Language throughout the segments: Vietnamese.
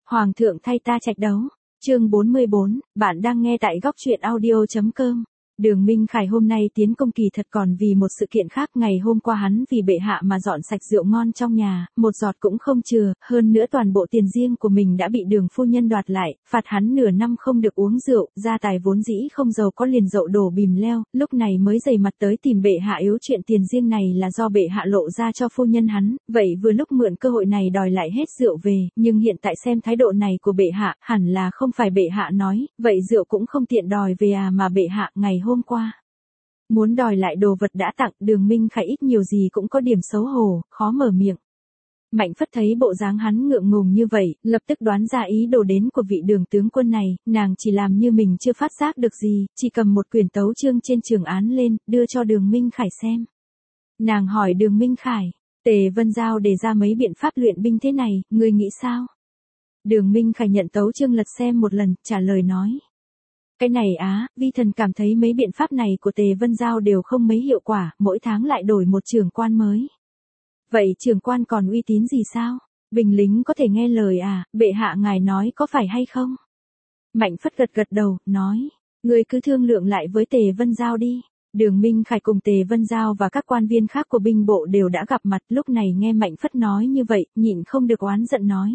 Hoàng thượng thay ta trạch đấu. Chương 44, bạn đang nghe tại góc truyện audio.com. Đường Minh Khải hôm nay tiến công kỳ thật còn vì một sự kiện khác. Ngày hôm qua hắn vì bệ hạ mà dọn sạch rượu ngon trong nhà, một giọt cũng không chừa, hơn nữa toàn bộ tiền riêng của mình đã bị Đường phu nhân đoạt lại, phạt hắn nửa năm không được uống rượu, gia tài vốn dĩ không giàu có liền dậu đổ bìm leo, lúc này mới dày mặt tới tìm bệ hạ yếu chuyện tiền riêng này là do bệ hạ lộ ra cho phu nhân hắn, vậy vừa lúc mượn cơ hội này đòi lại hết rượu về, nhưng hiện tại xem thái độ này của bệ hạ, hẳn là không phải bệ hạ nói, vậy rượu cũng không tiện đòi về à, mà bệ hạ ngày hôm qua muốn đòi lại đồ vật đã tặng. Đường Minh Khải ít nhiều gì cũng có điểm xấu hổ, khó mở miệng. Mạnh Phất thấy bộ dáng hắn ngượng ngùng như vậy, lập tức đoán ra ý đồ đến của vị Đường tướng quân này, nàng chỉ làm như mình chưa phát giác được gì, chỉ cầm một quyển tấu chương trên trường án lên, đưa cho Đường Minh Khải xem. Nàng hỏi Đường Minh Khải, Tề Vân Giao đề ra mấy biện pháp luyện binh thế này, ngươi nghĩ sao? Đường Minh Khải nhận tấu chương lật xem một lần, trả lời nói. Cái này vi thần cảm thấy mấy biện pháp này của Tề Vân Giao đều không mấy hiệu quả, mỗi tháng lại đổi một trưởng quan mới. Vậy trưởng quan còn uy tín gì sao? Binh lính có thể nghe lời à, bệ hạ ngài nói có phải hay không? Mạnh Phất gật gật đầu, nói, ngươi cứ thương lượng lại với Tề Vân Giao đi. Đường Minh Khải cùng Tề Vân Giao và các quan viên khác của binh bộ đều đã gặp mặt, lúc này nghe Mạnh Phất nói như vậy, nhịn không được oán giận nói.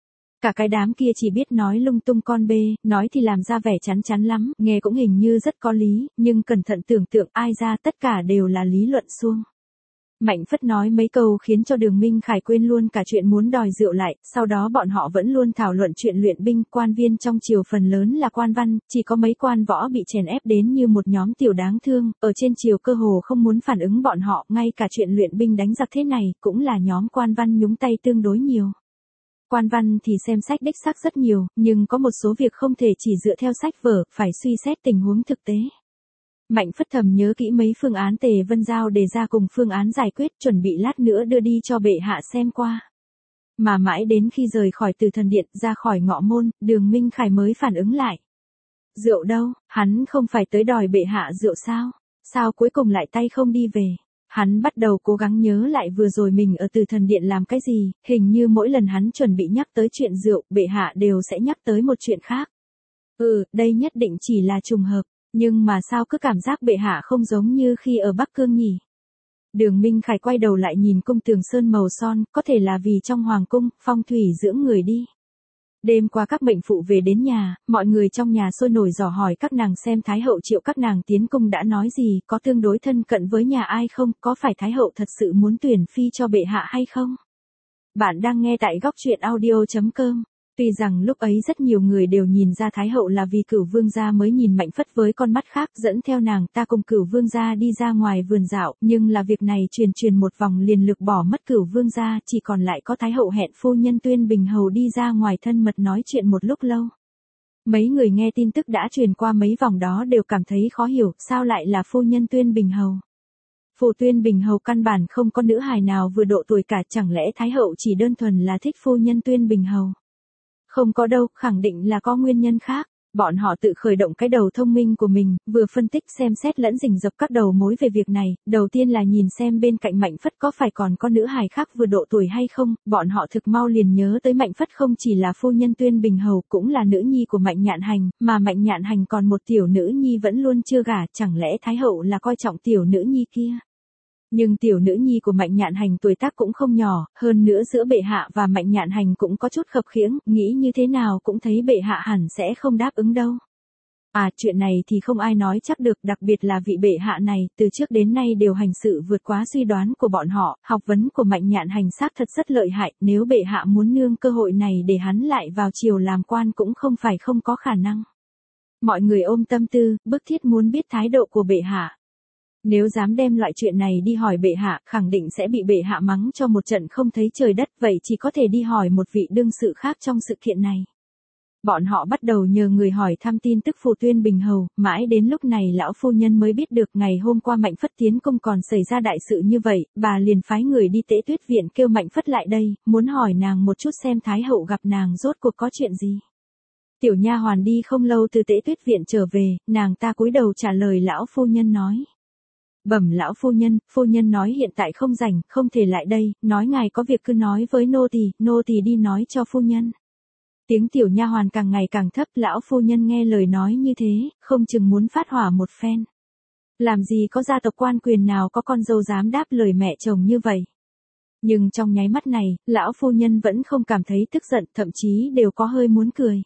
Cả cái đám kia chỉ biết nói lung tung con bê, nói thì làm ra vẻ chán chán lắm, nghe cũng hình như rất có lý, nhưng cẩn thận tưởng tượng ai ra tất cả đều là lý luận suông. Mạnh Phất nói mấy câu khiến cho Đường Minh Khải quên luôn cả chuyện muốn đòi rượu lại, sau đó bọn họ vẫn luôn thảo luận chuyện luyện binh, quan viên trong triều phần lớn là quan văn, chỉ có mấy quan võ bị chèn ép đến như một nhóm tiểu đáng thương, ở trên triều cơ hồ không muốn phản ứng bọn họ, ngay cả chuyện luyện binh đánh giặc thế này, cũng là nhóm quan văn nhúng tay tương đối nhiều. Quan văn thì xem sách đích xác rất nhiều, nhưng có một số việc không thể chỉ dựa theo sách vở, phải suy xét tình huống thực tế. Mạnh Phất thầm nhớ kỹ mấy phương án Tề Vân Giao đề ra cùng phương án giải quyết, chuẩn bị lát nữa đưa đi cho bệ hạ xem qua. Mà mãi đến khi rời khỏi Từ Thần Điện, ra khỏi ngọ môn, Đường Minh Khải mới phản ứng lại. Rượu đâu, hắn không phải tới đòi bệ hạ rượu sao? Sao cuối cùng lại tay không đi về? Hắn bắt đầu cố gắng nhớ lại vừa rồi mình ở Từ Thần Điện làm cái gì, hình như mỗi lần hắn chuẩn bị nhắc tới chuyện rượu, bệ hạ đều sẽ nhắc tới một chuyện khác. Đây nhất định chỉ là trùng hợp, nhưng mà sao cứ cảm giác bệ hạ không giống như khi ở Bắc Cương nhỉ? Đường Minh Khải quay đầu lại nhìn cung tường sơn màu son, có thể là vì trong hoàng cung, phong thủy dưỡng người đi. Đêm qua các mệnh phụ về đến nhà, mọi người trong nhà sôi nổi dò hỏi các nàng xem Thái hậu triệu các nàng tiến cung đã nói gì, có tương đối thân cận với nhà ai không, có phải Thái hậu thật sự muốn tuyển phi cho bệ hạ hay không? Bạn đang nghe tại góc truyện audio.com. Tuy rằng lúc ấy rất nhiều người đều nhìn ra Thái hậu là vì Cửu Vương gia mới nhìn Mạnh Phất với con mắt khác, dẫn theo nàng ta cùng Cửu Vương gia đi ra ngoài vườn dạo, nhưng là việc này truyền một vòng liền lược bỏ mất Cửu Vương gia, chỉ còn lại có Thái hậu hẹn phu nhân Tuyên Bình hầu đi ra ngoài thân mật nói chuyện một lúc lâu. Mấy người nghe tin tức đã truyền qua mấy vòng đó đều cảm thấy khó hiểu, sao lại là phu nhân Tuyên Bình hầu? Phủ Tuyên Bình hầu căn bản không có nữ hài nào vừa độ tuổi cả, chẳng lẽ Thái hậu chỉ đơn thuần là thích phu nhân Tuyên Bình hầu? Không có đâu, khẳng định là có nguyên nhân khác. Bọn họ tự khởi động cái đầu thông minh của mình, vừa phân tích xem xét lẫn rình rập các đầu mối về việc này, đầu tiên là nhìn xem bên cạnh Mạnh Phất có phải còn có nữ hài khác vừa độ tuổi hay không, bọn họ thực mau liền nhớ tới Mạnh Phất không chỉ là phu nhân Tuyên Bình hầu cũng là nữ nhi của Mạnh Nhạn Hành, mà Mạnh Nhạn Hành còn một tiểu nữ nhi vẫn luôn chưa gả, chẳng lẽ Thái hậu là coi trọng tiểu nữ nhi kia? Nhưng tiểu nữ nhi của Mạnh Nhạn Hành tuổi tác cũng không nhỏ, hơn nữa giữa bệ hạ và Mạnh Nhạn Hành cũng có chút khập khiễng, nghĩ như thế nào cũng thấy bệ hạ hẳn sẽ không đáp ứng đâu. Chuyện này thì không ai nói chắc được, đặc biệt là vị bệ hạ này, từ trước đến nay đều hành sự vượt quá suy đoán của bọn họ, học vấn của Mạnh Nhạn Hành xác thật rất lợi hại, nếu bệ hạ muốn nương cơ hội này để hắn lại vào triều làm quan cũng không phải không có khả năng. Mọi người ôm tâm tư, bức thiết muốn biết thái độ của bệ hạ. Nếu dám đem loại chuyện này đi hỏi bệ hạ, khẳng định sẽ bị bệ hạ mắng cho một trận không thấy trời đất, vậy chỉ có thể đi hỏi một vị đương sự khác trong sự kiện này. Bọn họ bắt đầu nhờ người hỏi thăm tin tức Phủ Tuyên Bình hầu, mãi đến lúc này lão phu nhân mới biết được ngày hôm qua Mạnh Phất tiến cung còn xảy ra đại sự như vậy, bà liền phái người đi Tế Tuyết viện kêu Mạnh Phất lại đây, muốn hỏi nàng một chút xem Thái hậu gặp nàng rốt cuộc có chuyện gì. Tiểu nha hoàn đi không lâu từ Tế Tuyết viện trở về, nàng ta cúi đầu trả lời lão phu nhân nói. Bẩm lão phu nhân nói hiện tại không rảnh, không thể lại đây, nói ngài có việc cứ nói với nô tỳ đi nói cho phu nhân. Tiếng tiểu nha hoàn càng ngày càng thấp, lão phu nhân nghe lời nói như thế, không chừng muốn phát hỏa một phen. Làm gì có gia tộc quan quyền nào có con dâu dám đáp lời mẹ chồng như vậy. Nhưng trong nháy mắt này, lão phu nhân vẫn không cảm thấy tức giận, thậm chí đều có hơi muốn cười.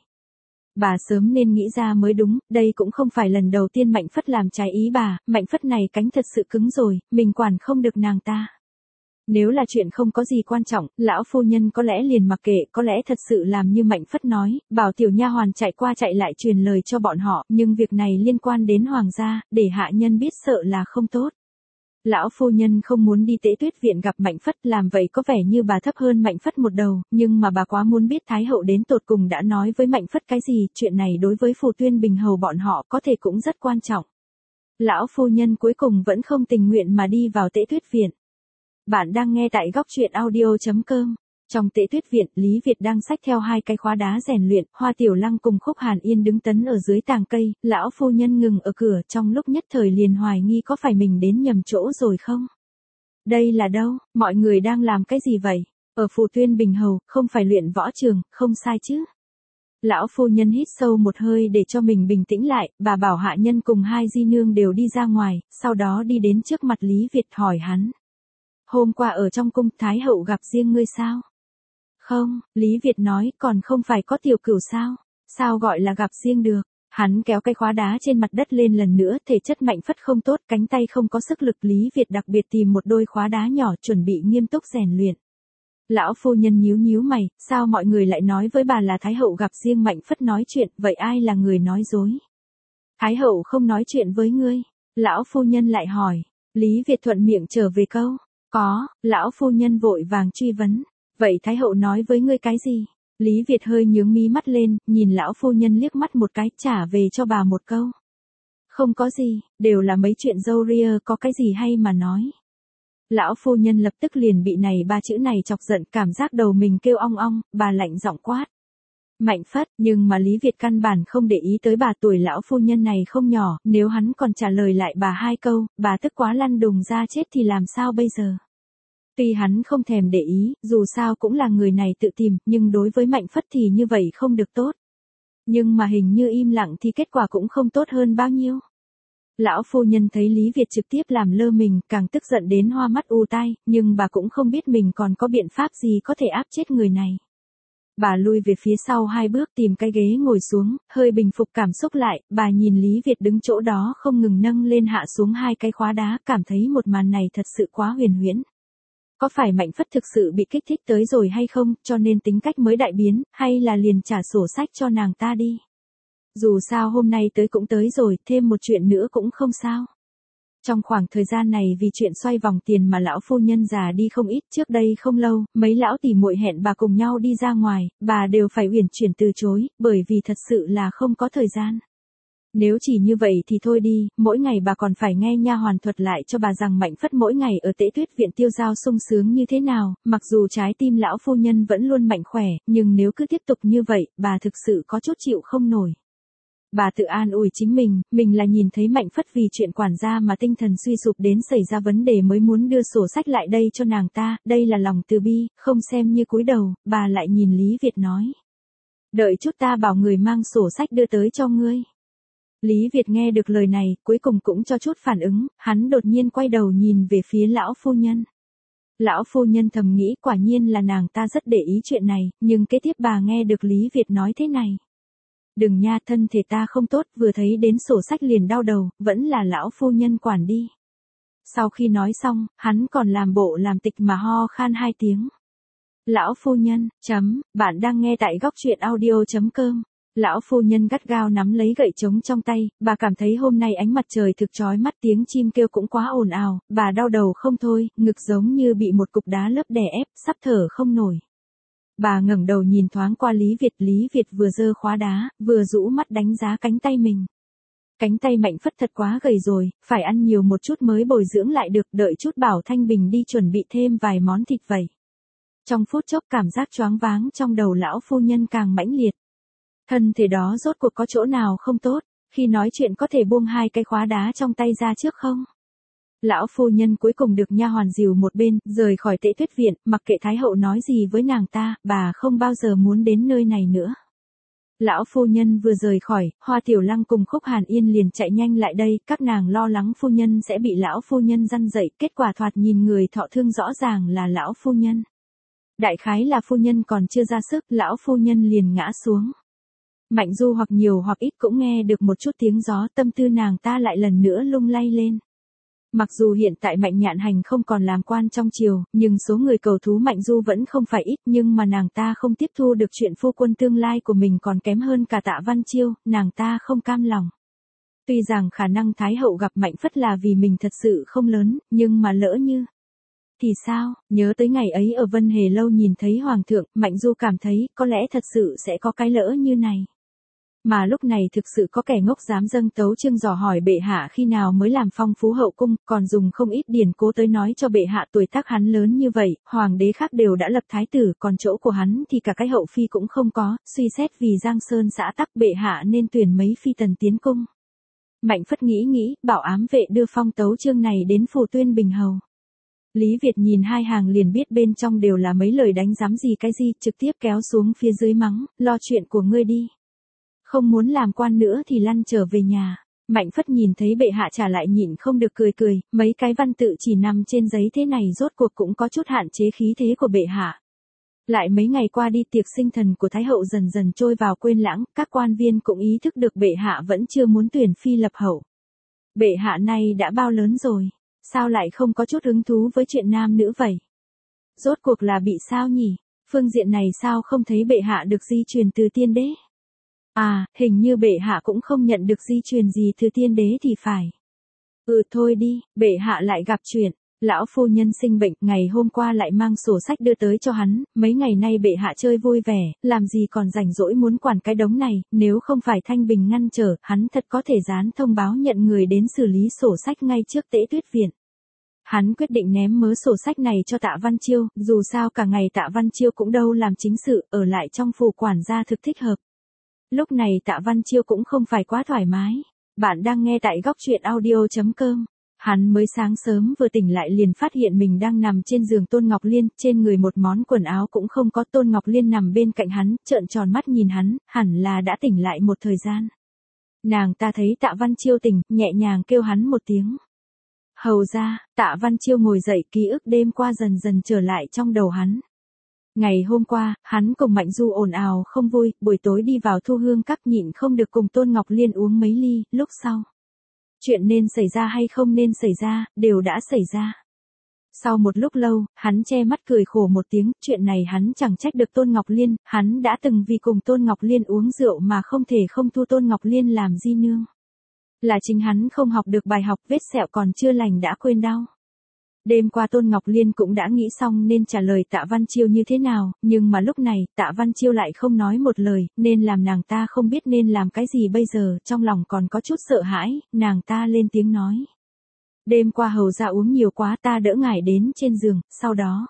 Bà sớm nên nghĩ ra mới đúng, đây cũng không phải lần đầu tiên Mạnh Phất làm trái ý bà, Mạnh Phất này cánh thật sự cứng rồi, mình quản không được nàng ta. Nếu là chuyện không có gì quan trọng, lão phu nhân có lẽ liền mặc kệ, có lẽ thật sự làm như Mạnh Phất nói, bảo tiểu nha hoàn chạy qua chạy lại truyền lời cho bọn họ, nhưng việc này liên quan đến hoàng gia, để hạ nhân biết sợ là không tốt. Lão phu nhân không muốn đi Tế Tuyết viện gặp Mạnh Phất, làm vậy có vẻ như bà thấp hơn Mạnh Phất một đầu, nhưng mà bà quá muốn biết Thái hậu đến tột cùng đã nói với Mạnh Phất cái gì, chuyện này đối với Phù Tuyên Bình hầu bọn họ có thể cũng rất quan trọng. Lão phu nhân cuối cùng vẫn không tình nguyện mà đi vào Tế Tuyết viện. Bạn đang nghe tại góc truyện audio.com. Trong Tế Tuyết viện, Lý Việt đang xách theo 2 cái khóa đá rèn luyện, Hoa Tiểu Lăng cùng Khúc Hàn Yên đứng tấn ở dưới tàng cây, lão phu nhân ngừng ở cửa, trong lúc nhất thời liền hoài nghi có phải mình đến nhầm chỗ rồi không? Đây là đâu, mọi người đang làm cái gì vậy? Ở Phù Tuyên Bình hầu, không phải luyện võ trường, không sai chứ? Lão phu nhân hít sâu một hơi để cho mình bình tĩnh lại, bà bảo hạ nhân cùng 2 di nương đều đi ra ngoài, sau đó đi đến trước mặt Lý Việt hỏi hắn. Hôm qua ở trong cung Thái hậu gặp riêng ngươi sao? Không, Lý Việt nói, còn không phải có tiểu cửu sao? Sao gọi là gặp riêng được? Hắn kéo cái khóa đá trên mặt đất lên lần nữa, thể chất Mạnh Phất không tốt, cánh tay không có sức lực. Lý Việt đặc biệt tìm một đôi khóa đá nhỏ chuẩn bị nghiêm túc rèn luyện. Lão phu nhân nhíu nhíu mày, sao mọi người lại nói với bà là Thái hậu gặp riêng? Mạnh Phất nói chuyện, vậy ai là người nói dối? Thái hậu không nói chuyện với ngươi. Lão phu nhân lại hỏi. Lý Việt thuận miệng trở về câu. Có, lão phu nhân vội vàng truy vấn. Vậy Thái hậu nói với ngươi cái gì? Lý Việt hơi nhướng mí mắt lên, nhìn lão phu nhân liếc mắt một cái, trả về cho bà một câu. Không có gì, đều là mấy chuyện râu ria, có cái gì hay mà nói. Lão phu nhân lập tức liền bị này 3 chữ này chọc giận, cảm giác đầu mình kêu ong ong, bà lạnh giọng quát. Mạnh Phất, nhưng mà Lý Việt căn bản không để ý tới bà, tuổi lão phu nhân này không nhỏ, nếu hắn còn trả lời lại bà 2 câu, bà tức quá lăn đùng ra chết thì làm sao bây giờ? Tuy hắn không thèm để ý, dù sao cũng là người này tự tìm, nhưng đối với Mạnh Phất thì như vậy không được tốt. Nhưng mà hình như im lặng thì kết quả cũng không tốt hơn bao nhiêu. Lão phu nhân thấy Lý Việt trực tiếp làm lơ mình, càng tức giận đến hoa mắt ù tai, nhưng bà cũng không biết mình còn có biện pháp gì có thể áp chết người này. Bà lui về phía sau 2 bước tìm cái ghế ngồi xuống, hơi bình phục cảm xúc lại, bà nhìn Lý Việt đứng chỗ đó không ngừng nâng lên hạ xuống 2 cái khóa đá, cảm thấy một màn này thật sự quá huyền huyễn. Có phải Mạnh Phất thực sự bị kích thích tới rồi hay không, cho nên tính cách mới đại biến, hay là liền trả sổ sách cho nàng ta đi? Dù sao hôm nay tới cũng tới rồi, thêm một chuyện nữa cũng không sao. Trong khoảng thời gian này vì chuyện xoay vòng tiền mà lão phu nhân già đi không ít, trước đây không lâu, mấy lão tỉ muội hẹn bà cùng nhau đi ra ngoài, bà đều phải uyển chuyển từ chối, bởi vì thật sự là không có thời gian. Nếu chỉ như vậy thì thôi đi, mỗi ngày bà còn phải nghe nha hoàn thuật lại cho bà rằng Mạnh Phất mỗi ngày ở Tế Tuyết viện tiêu dao sung sướng như thế nào, mặc dù trái tim lão phu nhân vẫn luôn mạnh khỏe, nhưng nếu cứ tiếp tục như vậy, bà thực sự có chút chịu không nổi. Bà tự an ủi chính mình là nhìn thấy Mạnh Phất vì chuyện quản gia mà tinh thần suy sụp đến xảy ra vấn đề mới muốn đưa sổ sách lại đây cho nàng ta, đây là lòng từ bi, không xem như cúi đầu, bà lại nhìn Lý Việt nói. Đợi chút ta bảo người mang sổ sách đưa tới cho ngươi. Lý Việt nghe được lời này, cuối cùng cũng cho chút phản ứng, hắn đột nhiên quay đầu nhìn về phía lão phu nhân. Lão phu nhân thầm nghĩ quả nhiên là nàng ta rất để ý chuyện này, nhưng kế tiếp bà nghe được Lý Việt nói thế này. Đừng nha, thân thể ta không tốt, vừa thấy đến sổ sách liền đau đầu, vẫn là lão phu nhân quản đi. Sau khi nói xong, hắn còn làm bộ làm tịch mà ho khan 2 tiếng. Lão phu nhân, bạn đang nghe tại góc truyện audio.com. Lão phu nhân gắt gao nắm lấy gậy trống trong tay, bà cảm thấy hôm nay ánh mặt trời thực chói mắt, tiếng chim kêu cũng quá ồn ào, bà đau đầu không thôi, ngực giống như bị một cục đá lấp đè ép, sắp thở không nổi. Bà ngẩng đầu nhìn thoáng qua Lý Việt vừa giơ khóa đá, vừa rũ mắt đánh giá cánh tay mình. Cánh tay Mạnh Phất thật quá gầy rồi, phải ăn nhiều một chút mới bồi dưỡng lại được, đợi chút bảo Thanh Bình đi chuẩn bị thêm vài món thịt vậy. Trong phút chốc cảm giác choáng váng trong đầu lão phu nhân càng mãnh liệt. Thân thể đó rốt cuộc có chỗ nào không tốt, khi nói chuyện có thể buông 2 cái khóa đá trong tay ra trước không? Lão phu nhân cuối cùng được nha hoàn dìu một bên, rời khỏi Tế Tuyết viện, mặc kệ Thái hậu nói gì với nàng ta, bà không bao giờ muốn đến nơi này nữa. Lão phu nhân vừa rời khỏi, Hoa Tiểu Lăng cùng Khúc Hàn Yên liền chạy nhanh lại đây, các nàng lo lắng phu nhân sẽ bị lão phu nhân răn dậy, kết quả thoạt nhìn người thọ thương rõ ràng là lão phu nhân. Đại khái là phu nhân còn chưa ra sức, lão phu nhân liền ngã xuống. Mạnh Du hoặc nhiều hoặc ít cũng nghe được một chút tiếng gió, tâm tư nàng ta lại lần nữa lung lay lên. Mặc dù hiện tại Mạnh Nhạn Hành không còn làm quan trong triều, nhưng số người cầu thú Mạnh Du vẫn không phải ít, nhưng mà nàng ta không tiếp thu được chuyện phu quân tương lai của mình còn kém hơn cả Tạ Văn Chiêu, nàng ta không cam lòng. Tuy rằng khả năng Thái hậu gặp Mạnh Phất là vì mình thật sự không lớn, nhưng mà lỡ như thì sao, nhớ tới ngày ấy ở Vân Hề Lâu nhìn thấy Hoàng thượng, Mạnh Du cảm thấy có lẽ thật sự sẽ có cái lỡ như này. Mà lúc này thực sự có kẻ ngốc dám dâng tấu chương dò hỏi bệ hạ khi nào mới làm phong phú hậu cung, còn dùng không ít điển cố tới nói cho bệ hạ tuổi tác hắn lớn như vậy, hoàng đế khác đều đã lập thái tử, còn chỗ của hắn thì cả cái hậu phi cũng không có, suy xét vì Giang Sơn xã tắc bệ hạ nên tuyển mấy phi tần tiến cung. Mạnh Phất nghĩ, bảo ám vệ đưa phong tấu chương này đến phủ Tuyên Bình Hầu. Lý Việt nhìn hai hàng liền biết bên trong đều là mấy lời đánh giám gì cái gì, trực tiếp kéo xuống phía dưới mắng, lo chuyện của ngươi đi. Không muốn làm quan nữa thì lăn trở về nhà. Mạnh Phất nhìn thấy bệ hạ trả lại nhịn không được cười, mấy cái văn tự chỉ nằm trên giấy thế này rốt cuộc cũng có chút hạn chế khí thế của bệ hạ. Lại mấy ngày qua đi tiệc sinh thần của Thái hậu dần dần trôi vào quên lãng, các quan viên cũng ý thức được bệ hạ vẫn chưa muốn tuyển phi lập hậu. Bệ hạ này đã bao lớn rồi, sao lại không có chút hứng thú với chuyện nam nữ vậy? Rốt cuộc là bị sao nhỉ? Phương diện này sao không thấy bệ hạ được di truyền từ tiên đế? À, hình như bệ hạ cũng không nhận được di truyền gì từ tiên đế thì phải. Thôi đi, bệ hạ lại gặp chuyện. Lão phu nhân sinh bệnh, ngày hôm qua lại mang sổ sách đưa tới cho hắn, mấy ngày nay bệ hạ chơi vui vẻ, làm gì còn rảnh rỗi muốn quản cái đống này, nếu không phải Thanh Bình ngăn trở, hắn thật có thể dán thông báo nhận người đến xử lý sổ sách ngay trước Tễ Tuyết Viện. Hắn quyết định ném mớ sổ sách này cho Tạ Văn Chiêu, dù sao cả ngày Tạ Văn Chiêu cũng đâu làm chính sự, ở lại trong phủ quản gia thực thích hợp. Lúc này Tạ Văn Chiêu cũng không phải quá thoải mái. Bạn đang nghe tại góc truyện audio.com. Hắn mới sáng sớm vừa tỉnh lại liền phát hiện mình đang nằm trên giường Tôn Ngọc Liên, trên người một món quần áo cũng không có. Tôn Ngọc Liên nằm bên cạnh hắn, trợn tròn mắt nhìn hắn, hẳn là đã tỉnh lại một thời gian. Nàng ta thấy Tạ Văn Chiêu tỉnh, nhẹ nhàng kêu hắn một tiếng. Hầu ra, Tạ Văn Chiêu ngồi dậy, ký ức đêm qua dần dần trở lại trong đầu hắn. Ngày hôm qua, hắn cùng Mạnh Du ồn ào không vui, buổi tối đi vào Thu Hương Các nhịn không được cùng Tôn Ngọc Liên uống mấy ly, lúc sau. Chuyện nên xảy ra hay không nên xảy ra, đều đã xảy ra. Sau một lúc lâu, hắn che mắt cười khổ một tiếng, chuyện này hắn chẳng trách được Tôn Ngọc Liên, hắn đã từng vì cùng Tôn Ngọc Liên uống rượu mà không thể không thu Tôn Ngọc Liên làm di nương. Là chính hắn không học được bài học, vết sẹo còn chưa lành đã quên đau. Đêm qua Tôn Ngọc Liên cũng đã nghĩ xong nên trả lời Tạ Văn Chiêu như thế nào, nhưng mà lúc này Tạ Văn Chiêu lại không nói một lời, nên làm nàng ta không biết nên làm cái gì bây giờ, trong lòng còn có chút sợ hãi, nàng ta lên tiếng nói. Đêm qua hầu ra uống nhiều quá ta đỡ ngài đến trên giường, sau đó.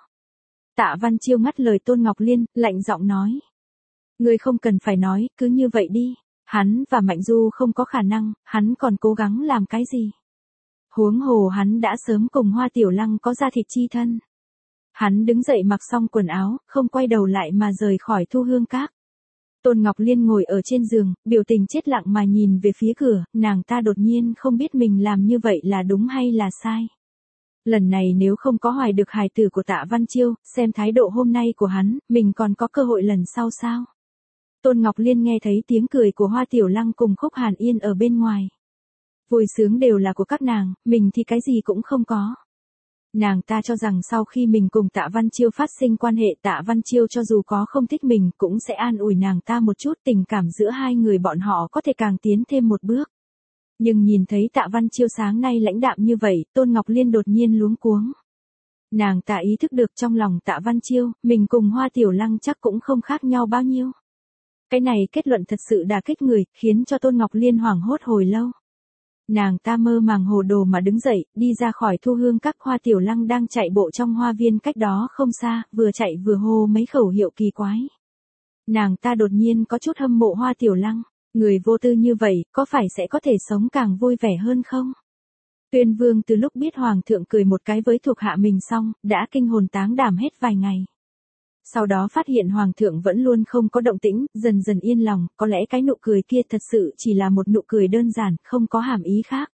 Tạ Văn Chiêu ngắt lời Tôn Ngọc Liên, lạnh giọng nói. Ngươi không cần phải nói, cứ như vậy đi, hắn và Mạnh Du không có khả năng, hắn còn cố gắng làm cái gì? Huống hồ hắn đã sớm cùng Hoa Tiểu Lăng có ra thịt chi thân. Hắn đứng dậy mặc xong quần áo, không quay đầu lại mà rời khỏi Thu Hương Các. Tôn Ngọc Liên ngồi ở trên giường, biểu tình chết lặng mà nhìn về phía cửa, nàng ta đột nhiên không biết mình làm như vậy là đúng hay là sai. Lần này nếu không có hoài được hài tử của Tạ Văn Chiêu, xem thái độ hôm nay của hắn, mình còn có cơ hội lần sau sao? Tôn Ngọc Liên nghe thấy tiếng cười của Hoa Tiểu Lăng cùng Khúc Hàn Yên ở bên ngoài. Vui sướng đều là của các nàng, mình thì cái gì cũng không có. Nàng ta cho rằng sau khi mình cùng Tạ Văn Chiêu phát sinh quan hệ, Tạ Văn Chiêu cho dù có không thích mình cũng sẽ an ủi nàng ta một chút, tình cảm giữa hai người bọn họ có thể càng tiến thêm một bước. Nhưng nhìn thấy Tạ Văn Chiêu sáng nay lãnh đạm như vậy, Tôn Ngọc Liên đột nhiên luống cuống. Nàng ta ý thức được trong lòng Tạ Văn Chiêu, mình cùng Hoa Tiểu Lăng chắc cũng không khác nhau bao nhiêu. Cái này kết luận thật sự đả kích người, khiến cho Tôn Ngọc Liên hoảng hốt hồi lâu. Nàng ta mơ màng hồ đồ mà đứng dậy, đi ra khỏi Thu Hương Các. Hoa Tiểu Lăng đang chạy bộ trong hoa viên cách đó không xa, vừa chạy vừa hô mấy khẩu hiệu kỳ quái. Nàng ta đột nhiên có chút hâm mộ Hoa Tiểu Lăng, người vô tư như vậy, có phải sẽ có thể sống càng vui vẻ hơn không? Tuyên Vương từ lúc biết Hoàng thượng cười một cái với thuộc hạ mình xong, đã kinh hồn táng đảm hết vài ngày. Sau đó phát hiện hoàng thượng vẫn luôn không có động tĩnh, dần dần yên lòng, có lẽ cái nụ cười kia thật sự chỉ là một nụ cười đơn giản, không có hàm ý khác.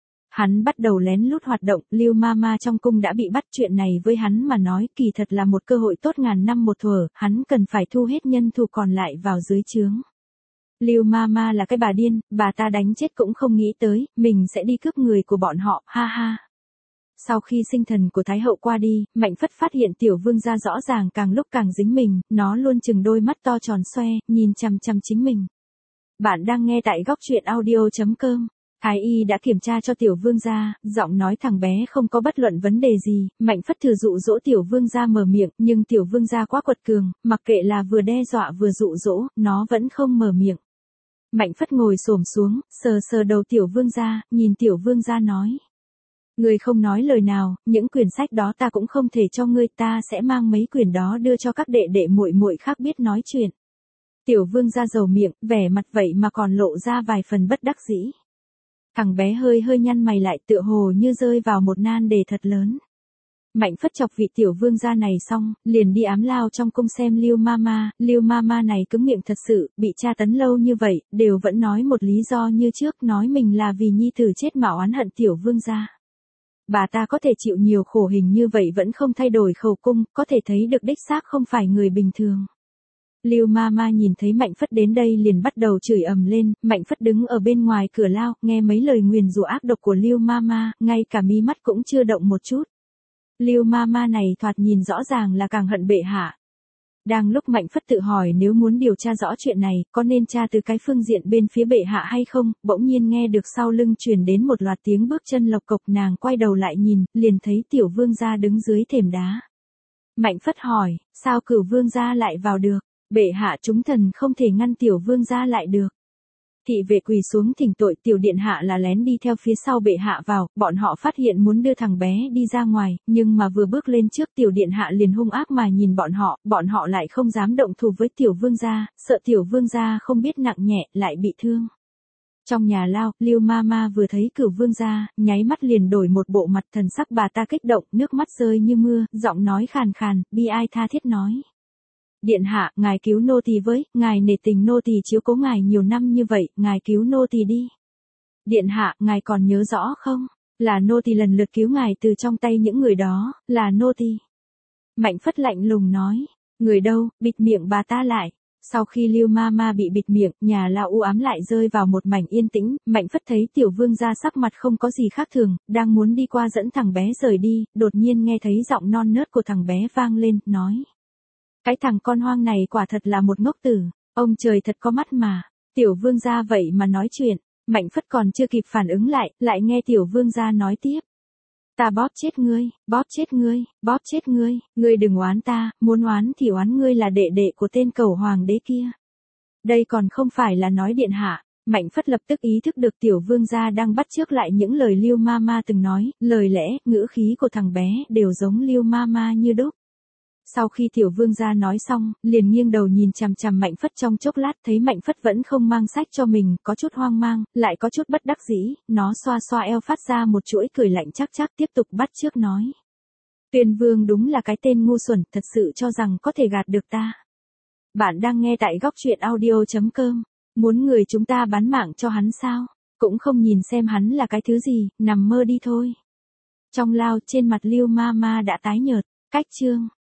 Hắn bắt đầu lén lút hoạt động, Lưu Mama trong cung đã bị bắt, chuyện này với hắn mà nói kỳ thật là một cơ hội tốt ngàn năm một thuở, hắn cần phải thu hết nhân thủ còn lại vào dưới trướng. Lưu Mama là cái bà điên, bà ta đánh chết cũng không nghĩ tới, mình sẽ đi cướp người của bọn họ, ha ha. Sau khi sinh thần của Thái hậu qua đi, Mạnh Phất phát hiện tiểu vương gia rõ ràng càng lúc càng dính mình, nó luôn chừng đôi mắt to tròn xoe, nhìn chằm chằm chính mình. Bạn đang nghe tại góc truyện audio.com. Thái y đã kiểm tra cho tiểu vương gia, giọng nói thằng bé không có bất luận vấn đề gì, Mạnh Phất thử dụ dỗ tiểu vương gia mở miệng, nhưng tiểu vương gia quá quật cường, mặc kệ là vừa đe dọa vừa dụ dỗ, nó vẫn không mở miệng. Mạnh Phất ngồi xổm xuống, sờ sờ đầu tiểu vương gia, nhìn tiểu vương gia nói. Ngươi không nói lời nào, những quyển sách đó ta cũng không thể cho ngươi, ta sẽ mang mấy quyển đó đưa cho các đệ đệ muội muội khác biết nói chuyện. Tiểu vương gia dầu miệng, vẻ mặt vậy mà còn lộ ra vài phần bất đắc dĩ. Thằng bé hơi hơi nhăn mày lại, tựa hồ như rơi vào một nan đề thật lớn. Mạnh Phất chọc vị tiểu vương gia này xong, liền đi ám lao trong cung xem Lưu Mama này cứng miệng thật sự, bị tra tấn lâu như vậy, đều vẫn nói một lý do như trước, nói mình là vì nhi tử chết mà oán hận tiểu vương gia. Bà ta có thể chịu nhiều khổ hình như vậy vẫn không thay đổi khẩu cung, có thể thấy được đích xác không phải người bình thường. Lưu Mama nhìn thấy Mạnh Phất đến đây liền bắt đầu chửi ầm lên, Mạnh Phất đứng ở bên ngoài cửa lao, nghe mấy lời nguyền rủa ác độc của Lưu Mama, ngay cả mí mắt cũng chưa động một chút. Lưu Mama này thoạt nhìn rõ ràng là càng hận bệ hạ. Đang lúc Mạnh Phất tự hỏi nếu muốn điều tra rõ chuyện này, có nên tra từ cái phương diện bên phía bệ hạ hay không, bỗng nhiên nghe được sau lưng truyền đến một loạt tiếng bước chân lộc cộc, nàng quay đầu lại nhìn, liền thấy tiểu vương gia đứng dưới thềm đá. Mạnh Phất hỏi, sao Cửu vương gia lại vào được? Bệ hạ chúng thần không thể ngăn tiểu vương gia lại được. Thị vệ quỳ xuống thỉnh tội, tiểu điện hạ là lén đi theo phía sau bệ hạ vào, bọn họ phát hiện muốn đưa thằng bé đi ra ngoài, nhưng mà vừa bước lên trước tiểu điện hạ liền hung ác mà nhìn bọn họ lại không dám động thủ với tiểu vương gia, sợ tiểu vương gia không biết nặng nhẹ lại bị thương. Trong nhà lao, Lưu Mama vừa thấy Cửu vương gia, nháy mắt liền đổi một bộ mặt, thần sắc bà ta kích động, nước mắt rơi như mưa, giọng nói khàn khàn, bi ai tha thiết nói. Điện hạ, ngài cứu nô tỳ với, ngài nể tình nô tỳ chiếu cố ngài nhiều năm như vậy, ngài cứu nô tỳ đi. Điện hạ, ngài còn nhớ rõ không? Là nô tỳ lần lượt cứu ngài từ trong tay những người đó, là nô tỳ. Mạnh Phất lạnh lùng nói, người đâu, bịt miệng bà ta lại. Sau khi Lưu Mama bị bịt miệng, nhà lao u ám lại rơi vào một mảnh yên tĩnh, Mạnh Phất thấy tiểu vương gia sắc mặt không có gì khác thường, đang muốn đi qua dẫn thằng bé rời đi, đột nhiên nghe thấy giọng non nớt của thằng bé vang lên, nói. Cái thằng con hoang này quả thật là một ngốc tử, ông trời thật có mắt mà, tiểu vương gia vậy mà nói chuyện, Mạnh Phất còn chưa kịp phản ứng lại nghe tiểu vương gia nói tiếp. Ta bóp chết ngươi, bóp chết ngươi, bóp chết ngươi, ngươi đừng oán ta, muốn oán thì oán ngươi là đệ đệ của tên cẩu hoàng đế kia. Đây còn không phải là nói điện hạ, Mạnh Phất lập tức ý thức được tiểu vương gia đang bắt chước lại những lời Lưu Mama từng nói, lời lẽ, ngữ khí của thằng bé đều giống Lưu Mama như đúc. Sau khi tiểu vương gia nói xong, liền nghiêng đầu nhìn chằm chằm Mạnh Phất trong chốc lát, thấy Mạnh Phất vẫn không mang sách cho mình, có chút hoang mang, lại có chút bất đắc dĩ, nó xoa xoa eo phát ra một chuỗi cười lạnh chắc chắc tiếp tục bắt chước nói. Tuyên vương đúng là cái tên ngu xuẩn, thật sự cho rằng có thể gạt được ta. Bạn đang nghe tại góc truyện audio.com, muốn người chúng ta bán mạng cho hắn sao, cũng không nhìn xem hắn là cái thứ gì, nằm mơ đi thôi. Trong lao trên mặt Lưu Mama đã tái nhợt, cách chương.